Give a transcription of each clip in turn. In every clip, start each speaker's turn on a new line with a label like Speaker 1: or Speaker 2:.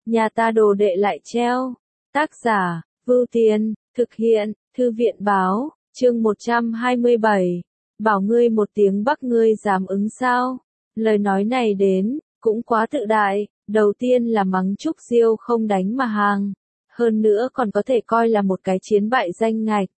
Speaker 1: nhà ta đồ đệ lại treo. Tác giả, Vưu Tiên, thực hiện, Thư viện báo, chương 127. Bảo ngươi một tiếng Bắc ngươi dám ứng sao? Lời nói này đến, cũng quá tự đại, đầu tiên là mắng Trúc Diêu không đánh mà hàng. Hơn nữa còn có thể coi là một cái chiến bại danh ngạch.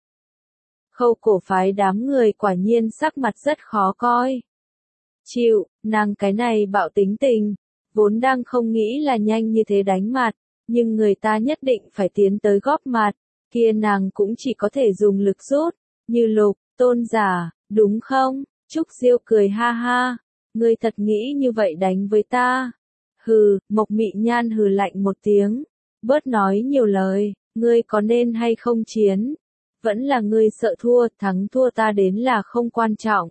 Speaker 1: Khâu Cổ phái đám người quả nhiên sắc mặt rất khó coi. Chịu, nàng cái này bạo tính tình, vốn đang không nghĩ là nhanh như thế đánh mặt, nhưng người ta nhất định phải tiến tới góp mặt, kia nàng cũng chỉ có thể dùng lực rút, như Lục, Tôn giả, đúng không? Trúc Diêu cười ha ha, ngươi thật nghĩ như vậy đánh với ta? Hừ, Mộc Mị Nhan hừ lạnh một tiếng, bớt nói nhiều lời, ngươi có nên hay không chiến? Vẫn là ngươi sợ thua, thắng thua ta đến là không quan trọng.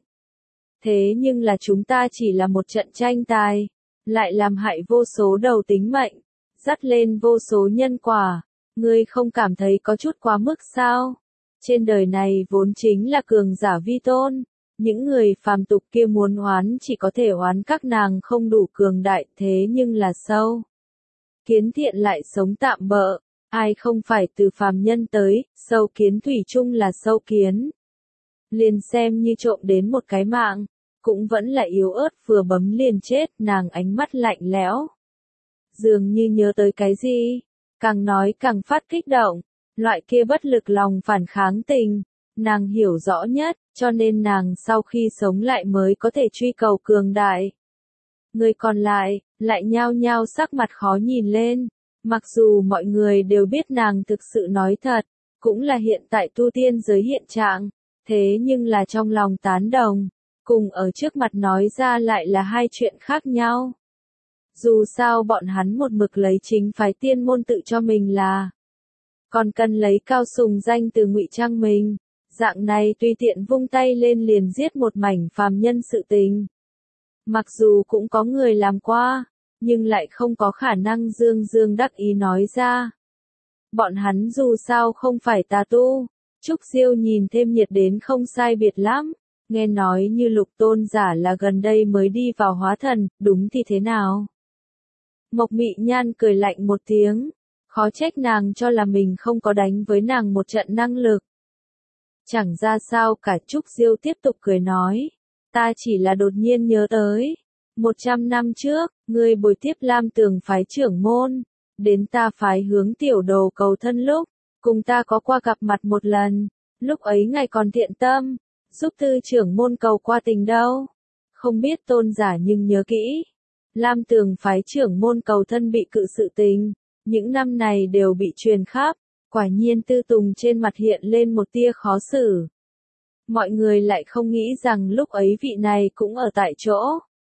Speaker 1: Thế nhưng là chúng ta chỉ là một trận tranh tài, lại làm hại vô số đầu tính mệnh, dắt lên vô số nhân quả, ngươi không cảm thấy có chút quá mức sao? Trên đời này vốn chính là cường giả vi tôn, những người phàm tục kia muốn oán chỉ có thể oán các nàng không đủ cường đại, thế nhưng là sâu kiến thiện lại sống tạm bợ, ai không phải từ phàm nhân tới, sâu kiến thủy chung là sâu kiến. Liền xem như trộm đến một cái mạng, cũng vẫn là yếu ớt vừa bấm liền chết, nàng ánh mắt lạnh lẽo. Dường như nhớ tới cái gì, càng nói càng phát kích động, loại kia bất lực lòng phản kháng tình, nàng hiểu rõ nhất, cho nên nàng sau khi sống lại mới có thể truy cầu cường đại. Người còn lại nhao nhao sắc mặt khó nhìn lên, mặc dù mọi người đều biết nàng thực sự nói thật, cũng là hiện tại tu tiên giới hiện trạng, thế nhưng là trong lòng tán đồng, cùng ở trước mặt nói ra lại là hai chuyện khác nhau. Dù sao bọn hắn một mực lấy chính phái tiên môn tự cho mình là, còn cần lấy cao sùng danh từ ngụy trang mình, dạng này tùy tiện vung tay lên liền giết một mảnh phàm nhân sự tình. Mặc dù cũng có người làm qua, nhưng lại không có khả năng dương dương đắc ý nói ra. Bọn hắn dù sao không phải tà tu, Trúc Diêu nhìn thêm nhiệt đến không sai biệt lắm, nghe nói như Lục Tôn giả là gần đây mới đi vào hóa thần, đúng thì thế nào? Mộc Mị Nhan cười lạnh một tiếng, khó trách nàng cho là mình không có đánh với nàng một trận năng lực. Chẳng ra sao cả. Trúc Diêu tiếp tục cười nói, ta chỉ là đột nhiên nhớ tới, 100 năm trước, ngươi bồi tiếp Lam Tường phái trưởng môn, đến ta phái hướng tiểu đồ cầu thân lúc, cùng ta có qua gặp mặt một lần, lúc ấy ngài còn thiện tâm, giúp tư trưởng môn cầu qua tình đâu. Không biết Tôn giả nhưng nhớ kỹ, Lam Tường phái trưởng môn cầu thân bị cự sự tình, những năm này đều bị truyền khắp, quả nhiên Tư Tùng trên mặt hiện lên một tia khó xử. Mọi người lại không nghĩ rằng lúc ấy vị này cũng ở tại chỗ.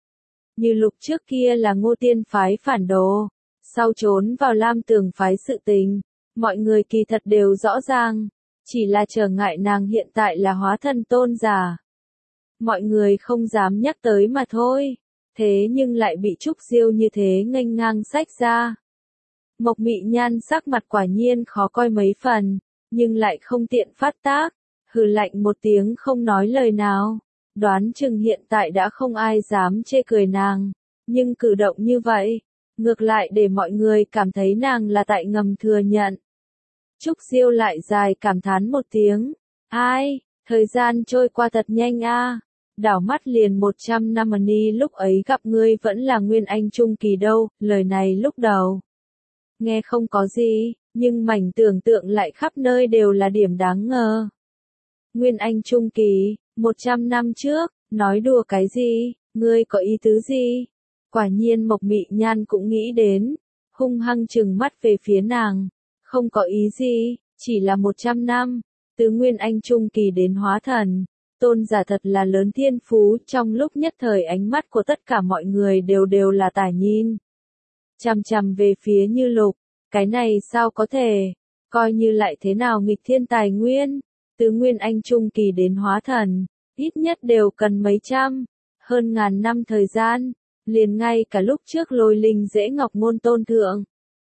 Speaker 1: Như Lục trước kia là Ngô Tiên phái phản đồ, sau trốn vào Lam Tường phái sự tình, mọi người kỳ thật đều rõ ràng, chỉ là trở ngại nàng hiện tại là hóa thân tôn giả. Mọi người không dám nhắc tới mà thôi, thế nhưng lại bị Trúc Diêu như thế nghênh ngang xách ra. Mộc Mị Nhan sắc mặt quả nhiên khó coi mấy phần, nhưng lại không tiện phát tác, hừ lạnh một tiếng không nói lời nào. Đoán chừng hiện tại đã không ai dám chê cười nàng, nhưng cử động như vậy, ngược lại để mọi người cảm thấy nàng là tại ngầm thừa nhận. Trúc Diêu lại dài cảm thán một tiếng, ai, thời gian trôi qua thật nhanh a. Đảo mắt liền 100 năm ni lúc ấy gặp ngươi vẫn là Nguyên Anh Trung Kỳ đâu, lời này lúc đầu nghe không có gì, nhưng mảnh tưởng tượng lại khắp nơi đều là điểm đáng ngờ. Nguyên Anh Trung Kỳ, 100 năm trước, nói đùa cái gì, ngươi có ý tứ gì? Quả nhiên Mộc Mị Nhan cũng nghĩ đến, hung hăng trừng mắt về phía nàng, không có ý gì, chỉ là 100 năm, từ Nguyên Anh Trung Kỳ đến hóa thần. Tôn giả thật là lớn thiên phú, trong lúc nhất thời ánh mắt của tất cả mọi người đều là tả nhìn. Chằm chằm về phía Như Lục, cái này sao có thể, coi như lại thế nào nghịch thiên tài nguyên, từ Nguyên Anh Trung Kỳ đến hóa thần, ít nhất đều cần mấy trăm, hơn ngàn năm thời gian, liền ngay cả lúc trước Lôi Linh Dễ Ngọc Ngôn Tôn Thượng,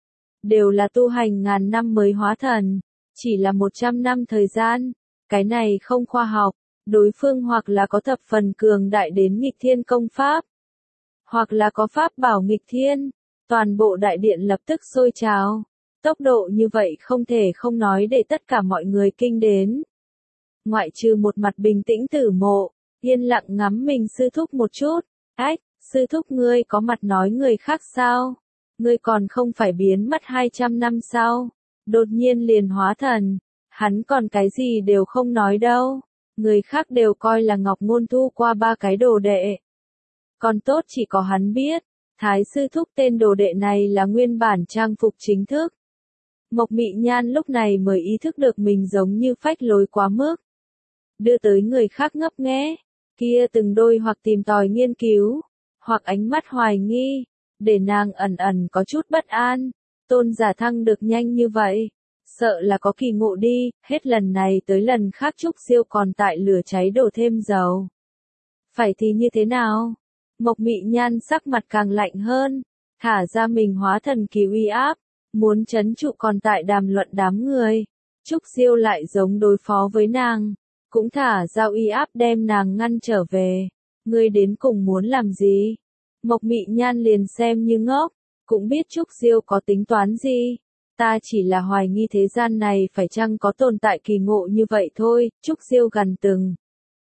Speaker 1: đều là tu hành ngàn năm mới hóa thần, chỉ là 100 năm thời gian, cái này không khoa học. Đối phương hoặc là có thập phần cường đại đến nghịch thiên công pháp, hoặc là có pháp bảo nghịch thiên, Toàn bộ đại điện lập tức sôi trào. Tốc độ như vậy không thể không nói để tất cả mọi người kinh đến. Ngoại trừ một mặt bình tĩnh Tử Mộ, yên lặng ngắm mình sư thúc một chút. Ách, sư thúc ngươi có mặt nói người khác sao? Ngươi còn không phải biến mất 200 năm sao? Đột nhiên liền hóa thần, hắn còn cái gì đều không nói đâu. Người khác đều coi là Ngọc Ngôn thu qua 3 cái đồ đệ. Còn tốt chỉ có hắn biết, Thái sư thúc tên đồ đệ này là nguyên bản trang phục chính thức. Mộc Mị Nhan lúc này mới ý thức được mình giống như phách lối quá mức. Đưa tới người khác ngấp nghé, kia từng đôi hoặc tìm tòi nghiên cứu, hoặc ánh mắt hoài nghi, để nàng ẩn ẩn có chút bất an. Tôn giả thăng được nhanh như vậy, sợ là có kỳ ngộ đi, hết lần này tới lần khác Trúc Siêu còn tại lửa cháy đổ thêm dầu. Phải thì như thế nào? Mộc Mị Nhan sắc mặt càng lạnh hơn, thả ra mình hóa thần kỳ uy áp, muốn trấn trụ còn tại đàm luận đám người. Trúc Siêu lại giống đối phó với nàng, cũng thả ra uy áp đem nàng ngăn trở về. Ngươi đến cùng muốn làm gì? Mộc Mị Nhan liền xem như ngốc, cũng biết Trúc Siêu có tính toán gì. Ta chỉ là hoài nghi thế gian này phải chăng có tồn tại kỳ ngộ như vậy thôi. Trúc Siêu gần từng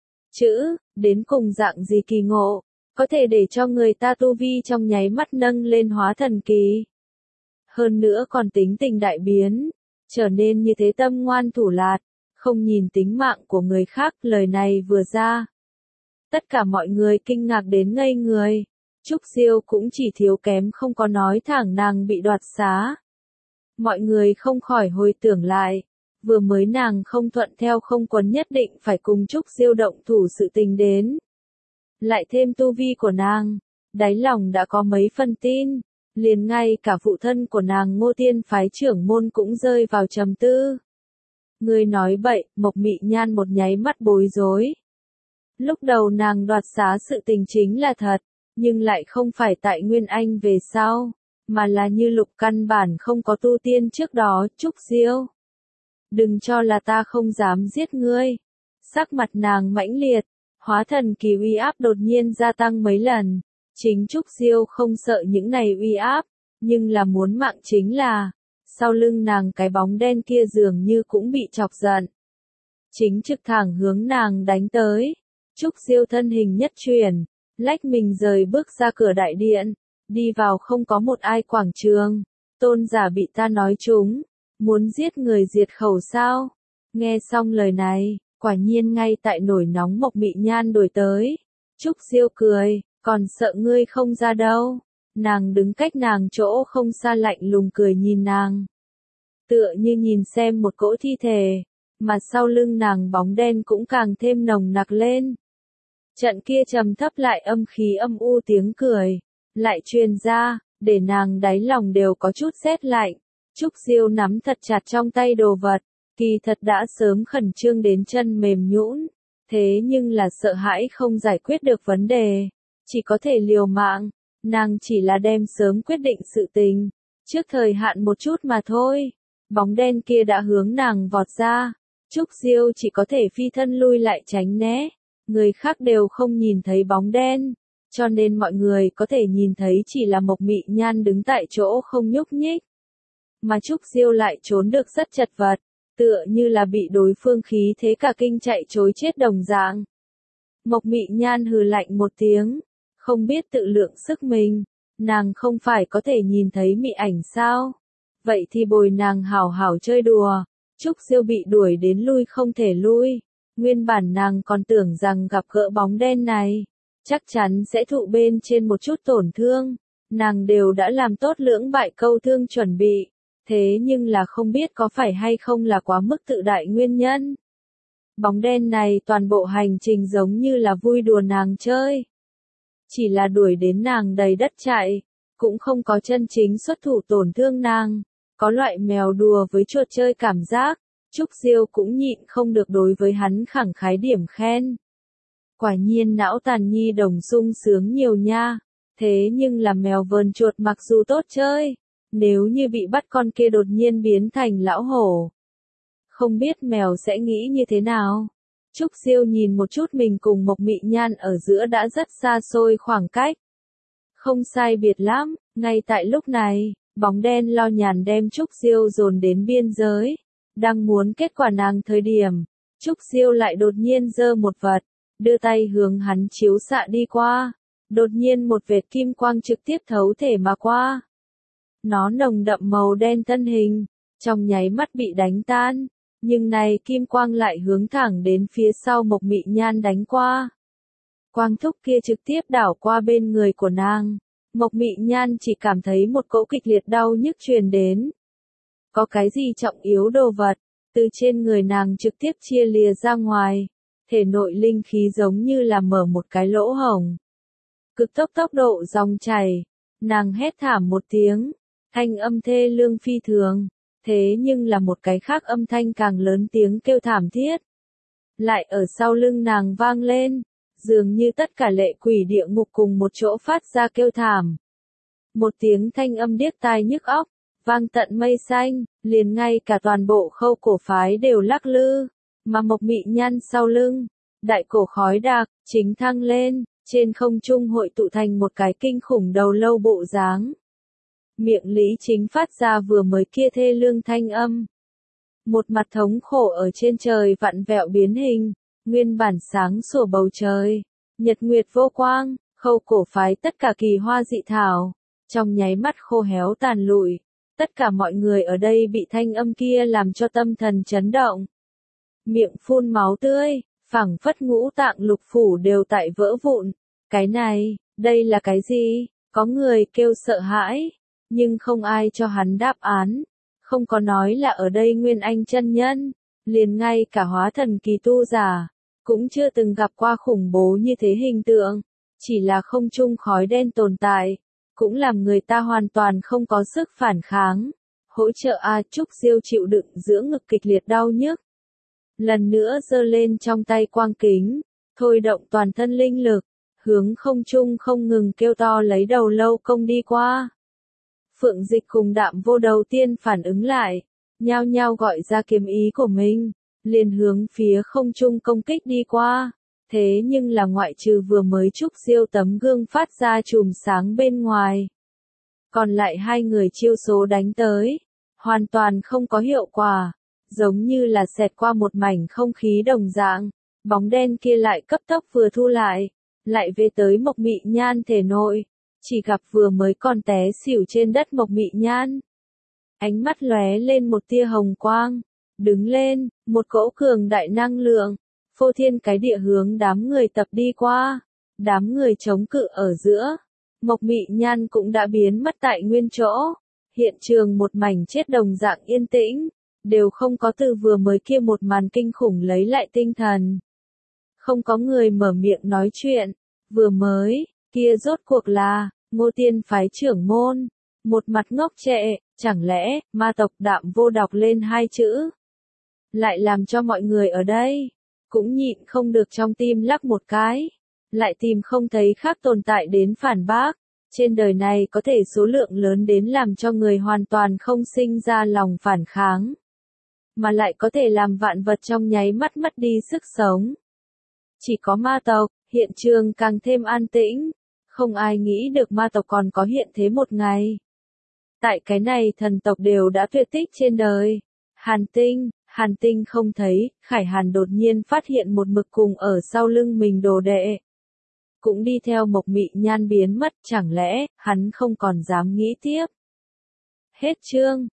Speaker 1: chữ, đến cùng dạng gì kỳ ngộ, có thể để cho người ta tu vi trong nháy mắt nâng lên hóa thần kỳ. Hơn nữa còn tính tình đại biến, trở nên như thế tâm ngoan thủ lạt, không nhìn tính mạng của người khác. Lời này vừa ra, tất cả mọi người kinh ngạc đến ngây người. Trúc Siêu cũng chỉ thiếu kém không có nói thẳng nàng bị đoạt xá. Mọi người không khỏi hồi tưởng lại, vừa mới nàng không thuận theo không quấn nhất định phải cùng Trúc Siêu động thủ sự tình đến. Lại thêm tu vi của nàng, đáy lòng đã có mấy phần tin, liền ngay cả phụ thân của nàng Ngô Tiên phái trưởng môn cũng rơi vào trầm tư. Ngươi nói bậy, Mộc Mị Nhan một nháy mắt bối rối. Lúc đầu nàng đoạt xá sự tình chính là thật, nhưng lại không phải tại Nguyên Anh về sau, mà là như Lục căn bản không có tu tiên trước đó. Trúc Siêu, đừng cho là ta không dám giết ngươi. Sắc mặt nàng mãnh liệt, hóa thần kỳ uy áp đột nhiên gia tăng mấy lần. Chính Trúc Siêu không sợ những này uy áp, nhưng là muốn mạng chính là, sau lưng nàng cái bóng đen kia dường như cũng bị chọc giận. Chính trực thẳng hướng nàng đánh tới. Trúc Siêu thân hình nhất chuyển, lách mình rời bước ra cửa đại điện, đi vào không có một ai quảng trường. Tôn giả bị ta nói trúng, muốn giết người diệt khẩu sao? Nghe xong lời này, quả nhiên ngay tại nổi nóng Mộc Mị Nhan đổi tới. Trúc Siêu cười, còn sợ ngươi không ra đâu. Nàng đứng cách nàng chỗ không xa lạnh lùng cười nhìn nàng. Tựa như nhìn xem một cỗ thi thể, mà sau lưng nàng bóng đen cũng càng thêm nồng nặc lên. Trận kia trầm thấp lại âm khí âm u tiếng cười, lại truyền ra, để nàng đáy lòng đều có chút rét lạnh. Trúc Siêu nắm thật chặt trong tay đồ vật, kỳ thật đã sớm khẩn trương đến chân mềm nhũn, thế nhưng là sợ hãi không giải quyết được vấn đề, chỉ có thể liều mạng. Nàng chỉ là đem sớm quyết định sự tình, trước thời hạn một chút mà thôi. Bóng đen kia đã hướng nàng vọt ra, Trúc Siêu chỉ có thể phi thân lui lại tránh né. Người khác đều không nhìn thấy bóng đen, cho nên mọi người có thể nhìn thấy chỉ là Mộc Mị Nhan đứng tại chỗ không nhúc nhích. Mà Trúc Siêu lại trốn được rất chật vật, tựa như là bị đối phương khí thế cả kinh chạy trối chết đồng dạng. Mộc Mị Nhan hừ lạnh một tiếng, không biết tự lượng sức mình, nàng không phải có thể nhìn thấy mị ảnh sao? Vậy thì bồi nàng hảo hảo chơi đùa. Trúc Siêu bị đuổi đến lui không thể lui. Nguyên bản nàng còn tưởng rằng gặp gỡ bóng đen này, chắc chắn sẽ thụ bên trên một chút tổn thương. Nàng đều đã làm tốt lưỡng bại câu thương chuẩn bị. Thế nhưng là không biết có phải hay không là quá mức tự đại nguyên nhân. Bóng đen này toàn bộ hành trình giống như là vui đùa nàng chơi. Chỉ là đuổi đến nàng đầy đất chạy, cũng không có chân chính xuất thủ tổn thương nàng. Có loại mèo đùa với chuột chơi cảm giác. Trúc Siêu cũng nhịn không được đối với hắn khẳng khái điểm khen. Quả nhiên não tàn nhi đồng sung sướng nhiều nha. Thế nhưng là mèo vờn chuột mặc dù tốt chơi, nếu như bị bắt con kia đột nhiên biến thành lão hổ, không biết mèo sẽ nghĩ như thế nào. Trúc Siêu nhìn một chút mình cùng Mộc Mị Nhan ở giữa đã rất xa xôi khoảng cách. Không sai biệt lắm, ngay tại lúc này, bóng đen lo nhàn đem Trúc Diêu dồn đến biên giới. Đang muốn kết quả nàng thời điểm, Trúc Diêu lại đột nhiên giơ một vật, đưa tay hướng hắn chiếu xạ đi qua. Đột nhiên một vệt kim quang trực tiếp thấu thể mà qua. Nó nồng đậm màu đen thân hình, trong nháy mắt bị đánh tan, nhưng này kim quang lại hướng thẳng đến phía sau Mộc Mị Nhan đánh qua. Quang thúc kia trực tiếp đảo qua bên người của nàng. Mộc Mị Nhan chỉ cảm thấy một cỗ kịch liệt đau nhức truyền đến. Có cái gì trọng yếu đồ vật, từ trên người nàng trực tiếp chia lìa ra ngoài. Thể nội linh khí giống như là mở một cái lỗ hổng. Cực tốc độ dòng chảy, nàng hét thảm một tiếng, thanh âm thê lương phi thường, thế nhưng là một cái khác âm thanh càng lớn tiếng kêu thảm thiết. Lại ở sau lưng nàng vang lên, dường như tất cả lệ quỷ địa ngục cùng một chỗ phát ra kêu thảm. Một tiếng thanh âm điếc tai nhức óc, vang tận mây xanh, liền ngay cả toàn bộ Khâu cổ phái đều lắc lư, mà Mộc Mị Nhan sau lưng, đại cổ khói đặc, chính thăng lên. Trên không trung hội tụ thành một cái kinh khủng đầu lâu bộ dáng. Miệng Lý Chính phát ra vừa mới kia thê lương thanh âm. Một mặt thống khổ ở trên trời vặn vẹo biến hình, nguyên bản sáng sủa bầu trời, nhật nguyệt vô quang, Khâu cổ phái tất cả kỳ hoa dị thảo, trong nháy mắt khô héo tàn lụi. Tất cả mọi người ở đây bị thanh âm kia làm cho tâm thần chấn động. Miệng phun máu tươi, phảng phất ngũ tạng lục phủ đều tại vỡ vụn. Cái này, đây là cái gì? Có người kêu sợ hãi, nhưng không ai cho hắn đáp án. Không có nói là ở đây Nguyên Anh chân nhân, liền ngay cả hóa thần kỳ tu giả, cũng chưa từng gặp qua khủng bố như thế hình tượng. Chỉ là không trung khói đen tồn tại, cũng làm người ta hoàn toàn không có sức phản kháng. Hỗ trợ A Trúc Diêu chịu đựng giữa ngực kịch liệt đau nhức. Lần nữa giơ lên trong tay quang kính, thôi động toàn thân linh lực, hướng không trung không ngừng kêu to lấy đầu lâu công đi qua. Phượng Dịch cùng Đạm Vô đầu tiên phản ứng lại, nhao nhao gọi ra kiếm ý của mình, liền hướng phía không trung công kích đi qua. Thế nhưng là ngoại trừ vừa mới Trúc Diêu tấm gương phát ra chùm sáng bên ngoài. Còn lại hai người chiêu số đánh tới, hoàn toàn không có hiệu quả, giống như là xẹt qua một mảnh không khí đồng dạng, bóng đen kia lại cấp tốc vừa thu lại về tới Mộc Mị Nhan thể nội, chỉ gặp vừa mới còn té xỉu trên đất Mộc Mị Nhan. Ánh mắt lóe lên một tia hồng quang, đứng lên, một cỗ cường đại năng lượng, phô thiên cái địa hướng đám người tập đi qua, đám người chống cự ở giữa. Mộc Mị Nhan cũng đã biến mất tại nguyên chỗ, hiện trường một mảnh chết đồng dạng yên tĩnh, đều không có từ vừa mới kia một màn kinh khủng lấy lại tinh thần. Không có người mở miệng nói chuyện, vừa mới, kia rốt cuộc là, Ngô Tiên phái trưởng môn, một mặt ngốc trệ, chẳng lẽ, ma tộc Đạm Vô đọc lên hai chữ. Lại làm cho mọi người ở đây, cũng nhịn không được trong tim lắc một cái, lại tìm không thấy khác tồn tại đến phản bác. Trên đời này có thể số lượng lớn đến làm cho người hoàn toàn không sinh ra lòng phản kháng, mà lại có thể làm vạn vật trong nháy mắt mất đi sức sống. Chỉ có ma tộc, hiện trường càng thêm an tĩnh, không ai nghĩ được ma tộc còn có hiện thế một ngày. Tại cái này thần tộc đều đã tuyệt tích trên đời. Hàn Tinh không thấy, Khải Hàn đột nhiên phát hiện một mực cùng ở sau lưng mình đồ đệ. Cũng đi theo Mộc Mị Nhan biến mất, chẳng lẽ, hắn không còn dám nghĩ tiếp. Hết chương.